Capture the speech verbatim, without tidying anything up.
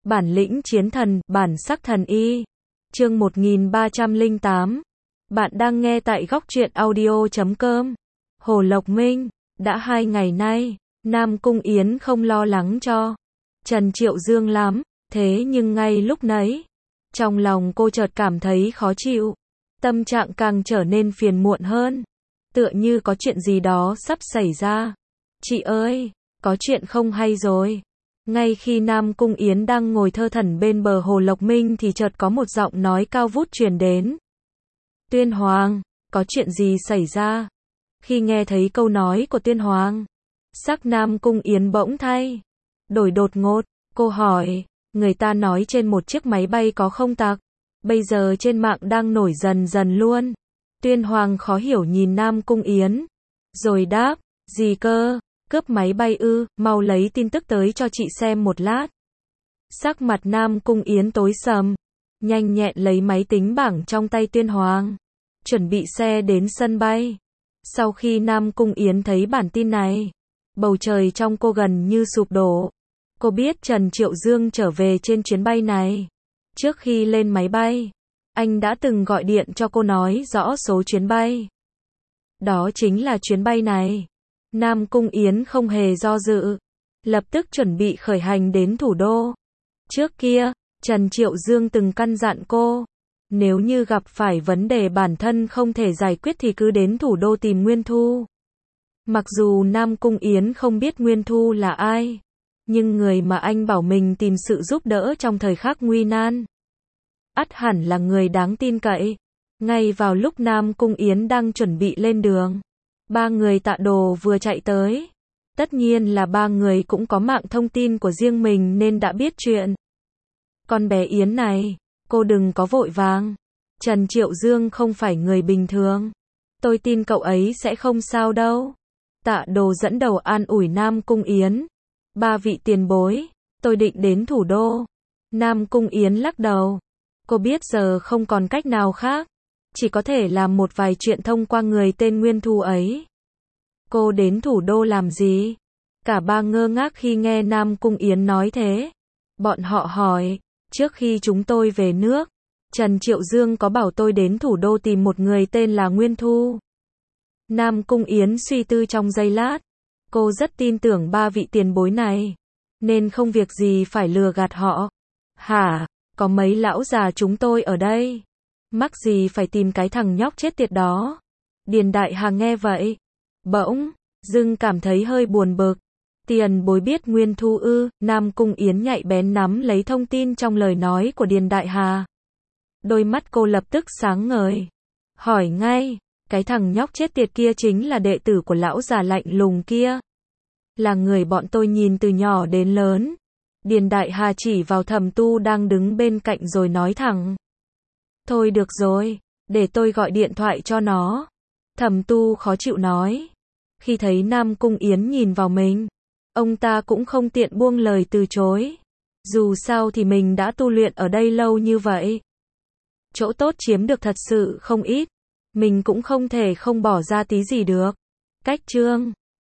Bản lĩnh chiến thần, bản sắc thần y. Chương một nghìn ba trăm lẻ tám. Bạn đang nghe tại góc truyện audio chấm com. Hồ Lộc Minh, đã hai ngày nay, Nam Cung Yến không lo lắng cho Trần Triệu Dương lắm, thế nhưng ngay lúc nấy, trong lòng cô chợt cảm thấy khó chịu, tâm trạng càng trở nên phiền muộn hơn, tựa như có chuyện gì đó sắp xảy ra. Chị ơi, có chuyện không hay rồi. Ngay khi Nam Cung Yến đang ngồi thơ thẩn bên bờ Hồ Lộc Minh thì chợt có một giọng nói cao vút truyền đến. Tuyên Hoàng, có chuyện gì xảy ra? Khi nghe thấy câu nói của Tuyên Hoàng, sắc Nam Cung Yến bỗng thay đổi đột ngột, cô hỏi, người ta nói trên một chiếc máy bay có không tặc, bây giờ trên mạng đang nổi dần dần luôn. Tuyên Hoàng khó hiểu nhìn Nam Cung Yến, rồi đáp, gì cơ? Cướp máy bay ư, mau lấy tin tức tới cho chị xem một lát. Sắc mặt Nam Cung Yến tối sầm, nhanh nhẹn lấy máy tính bảng trong tay Tuyên Hoàng, chuẩn bị xe đến sân bay. Sau khi Nam Cung Yến thấy bản tin này, bầu trời trong cô gần như sụp đổ. Cô biết Trần Triệu Dương trở về trên chuyến bay này. Trước khi lên máy bay, anh đã từng gọi điện cho cô nói rõ số chuyến bay. Đó chính là chuyến bay này. Nam Cung Yến không hề do dự, lập tức chuẩn bị khởi hành đến thủ đô. Trước kia, Trần Triệu Dương từng căn dặn cô, nếu như gặp phải vấn đề bản thân không thể giải quyết thì cứ đến thủ đô tìm Nguyên Thu. Mặc dù Nam Cung Yến không biết Nguyên Thu là ai, nhưng người mà anh bảo mình tìm sự giúp đỡ trong thời khắc nguy nan, ắt hẳn là người đáng tin cậy. Ngay vào lúc Nam Cung Yến đang chuẩn bị lên đường, ba người Tạ Đồ vừa chạy tới. Tất nhiên là ba người cũng có mạng thông tin của riêng mình nên đã biết chuyện. Con bé Yến này, cô đừng có vội vàng. Trần Triệu Dương không phải người bình thường. Tôi tin cậu ấy sẽ không sao đâu. Tạ Đồ dẫn đầu an ủi Nam Cung Yến. Ba vị tiền bối, tôi định đến thủ đô. Nam Cung Yến lắc đầu. Cô biết giờ không còn cách nào khác. Chỉ có thể làm một vài chuyện thông qua người tên Nguyên Thu ấy. Cô đến thủ đô làm gì? Cả ba ngơ ngác khi nghe Nam Cung Yến nói thế. Bọn họ hỏi, trước khi chúng tôi về nước, Trần Triệu Dương có bảo tôi đến thủ đô tìm một người tên là Nguyên Thu. Nam Cung Yến suy tư trong giây lát. Cô rất tin tưởng ba vị tiền bối này, nên không việc gì phải lừa gạt họ. Hả? Có mấy lão già chúng tôi ở đây, mắc gì phải tìm cái thằng nhóc chết tiệt đó. Điền Đại Hà nghe vậy, bỗng dưng cảm thấy hơi buồn bực. Tiền bối biết Nguyên Thu ư? Nam Cung Yến nhạy bén nắm lấy thông tin trong lời nói của Điền Đại Hà. Đôi mắt cô lập tức sáng ngời, hỏi ngay, cái thằng nhóc chết tiệt kia chính là đệ tử của lão già lạnh lùng kia, là người bọn tôi nhìn từ nhỏ đến lớn. Điền Đại Hà chỉ vào Thẩm Tu đang đứng bên cạnh rồi nói thẳng. Thôi được rồi, để tôi gọi điện thoại cho nó. Thẩm Tu khó chịu nói. Khi thấy Nam Cung Yến nhìn vào mình, ông ta cũng không tiện buông lời từ chối. Dù sao thì mình đã tu luyện ở đây lâu như vậy, chỗ tốt chiếm được thật sự không ít, mình cũng không thể không bỏ ra tí gì được. Cách chương